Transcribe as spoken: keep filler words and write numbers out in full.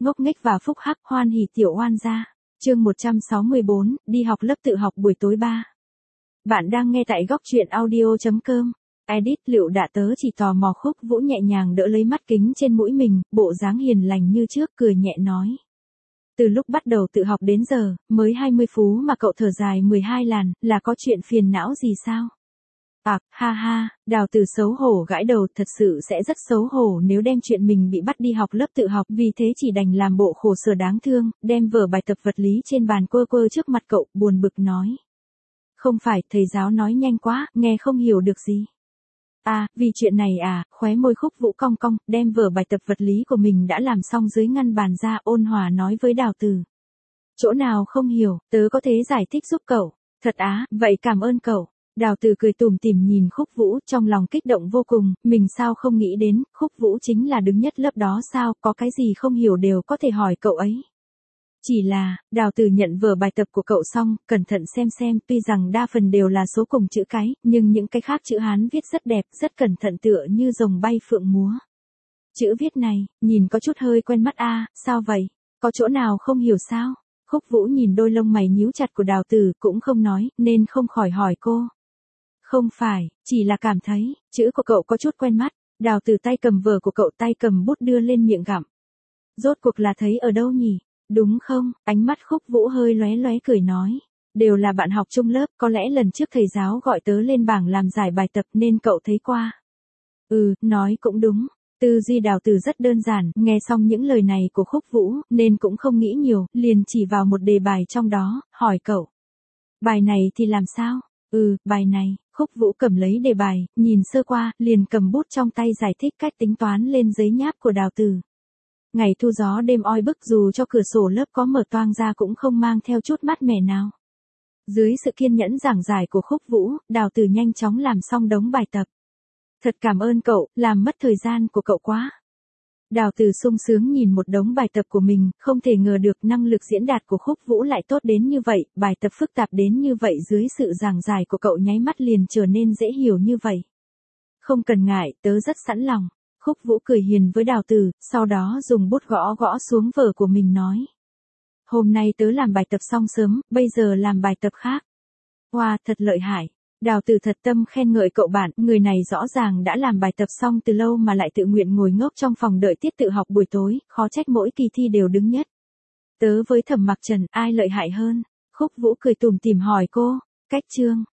ngốc nghếch và phúc hắc, hoan hỉ tiểu oan gia. Chương một trăm sáu mươi bốn, đi học lớp tự học buổi tối ba. Bạn đang nghe tại góc truyện audio chấm com. Edit Liệu Đạ Tớ chỉ tò mò. Khúc Vũ nhẹ nhàng đỡ lấy mắt kính trên mũi mình, bộ dáng hiền lành như trước, cười nhẹ nói. Từ lúc bắt đầu tự học đến giờ, mới hai mươi phú mà cậu thở dài mười hai làn, là có chuyện phiền não gì sao? À, ha ha, Đào Tử xấu hổ gãi đầu, thật sự sẽ rất xấu hổ nếu đem chuyện mình bị bắt đi học lớp tự học, vì thế chỉ đành làm bộ khổ sở đáng thương, đem vở bài tập vật lý trên bàn quơ quơ trước mặt cậu, buồn bực nói. Không phải, thầy giáo nói nhanh quá, nghe không hiểu được gì. À, vì chuyện này à, khóe môi Khúc Vũ cong cong, đem vở bài tập vật lý của mình đã làm xong dưới ngăn bàn ra, ôn hòa nói với Đào Tử. Chỗ nào không hiểu, tớ có thể giải thích giúp cậu. Thật á, vậy cảm ơn cậu. Đào Tử cười tủm tỉm nhìn Khúc Vũ, trong lòng kích động vô cùng, mình sao không nghĩ đến, Khúc Vũ chính là đứng nhất lớp đó sao, có cái gì không hiểu đều có thể hỏi cậu ấy. Chỉ là, Đào Tử nhận vở bài tập của cậu xong, cẩn thận xem xem, tuy rằng đa phần đều là số cùng chữ cái, nhưng những cái khác chữ Hán viết rất đẹp, rất cẩn thận tựa như rồng bay phượng múa. Chữ viết này, nhìn có chút hơi quen mắt a, sao vậy? Có chỗ nào không hiểu sao? Khúc Vũ nhìn đôi lông mày nhíu chặt của Đào Tử, cũng không nói, nên không khỏi hỏi cô. Không phải, chỉ là cảm thấy, chữ của cậu có chút quen mắt. Đào Tử tay cầm vở của cậu, tay cầm bút đưa lên miệng gặm. Rốt cuộc là thấy ở đâu nhỉ? Đúng không? Ánh mắt Khúc Vũ hơi lóe lóe cười nói. Đều là bạn học chung lớp, có lẽ lần trước thầy giáo gọi tớ lên bảng làm giải bài tập nên cậu thấy qua. Ừ, nói cũng đúng. Tư duy Đào Tử rất đơn giản, nghe xong những lời này của Khúc Vũ, nên cũng không nghĩ nhiều, liền chỉ vào một đề bài trong đó, hỏi cậu. Bài này thì làm sao? Ừ, bài này, Khúc Vũ cầm lấy đề bài, nhìn sơ qua, liền cầm bút trong tay giải thích cách tính toán lên giấy nháp của Đào Tử. Ngày thu gió đêm oi bức, dù cho cửa sổ lớp có mở toang ra cũng không mang theo chút mát mẻ nào. Dưới sự kiên nhẫn giảng giải của Khúc Vũ, Đào Tử nhanh chóng làm xong đống bài tập. Thật cảm ơn cậu, làm mất thời gian của cậu quá. Đào Tử sung sướng nhìn một đống bài tập của mình, không thể ngờ được năng lực diễn đạt của Khúc Vũ lại tốt đến như vậy, bài tập phức tạp đến như vậy dưới sự giảng giải của cậu nháy mắt liền trở nên dễ hiểu như vậy. Không cần ngại, tớ rất sẵn lòng. Khúc Vũ cười hiền với Đào Tử, sau đó dùng bút gõ gõ xuống vở của mình nói. Hôm nay tớ làm bài tập xong sớm, bây giờ làm bài tập khác. Wow, thật lợi hại. Đào Tử thật tâm khen ngợi cậu bạn, người này rõ ràng đã làm bài tập xong từ lâu mà lại tự nguyện ngồi ngốc trong phòng đợi tiết tự học buổi tối, khó trách mỗi kỳ thi đều đứng nhất. Tớ với Thẩm Mặc Trần, ai lợi hại hơn? Khúc Vũ cười tủm tỉm hỏi cô. Cách chương.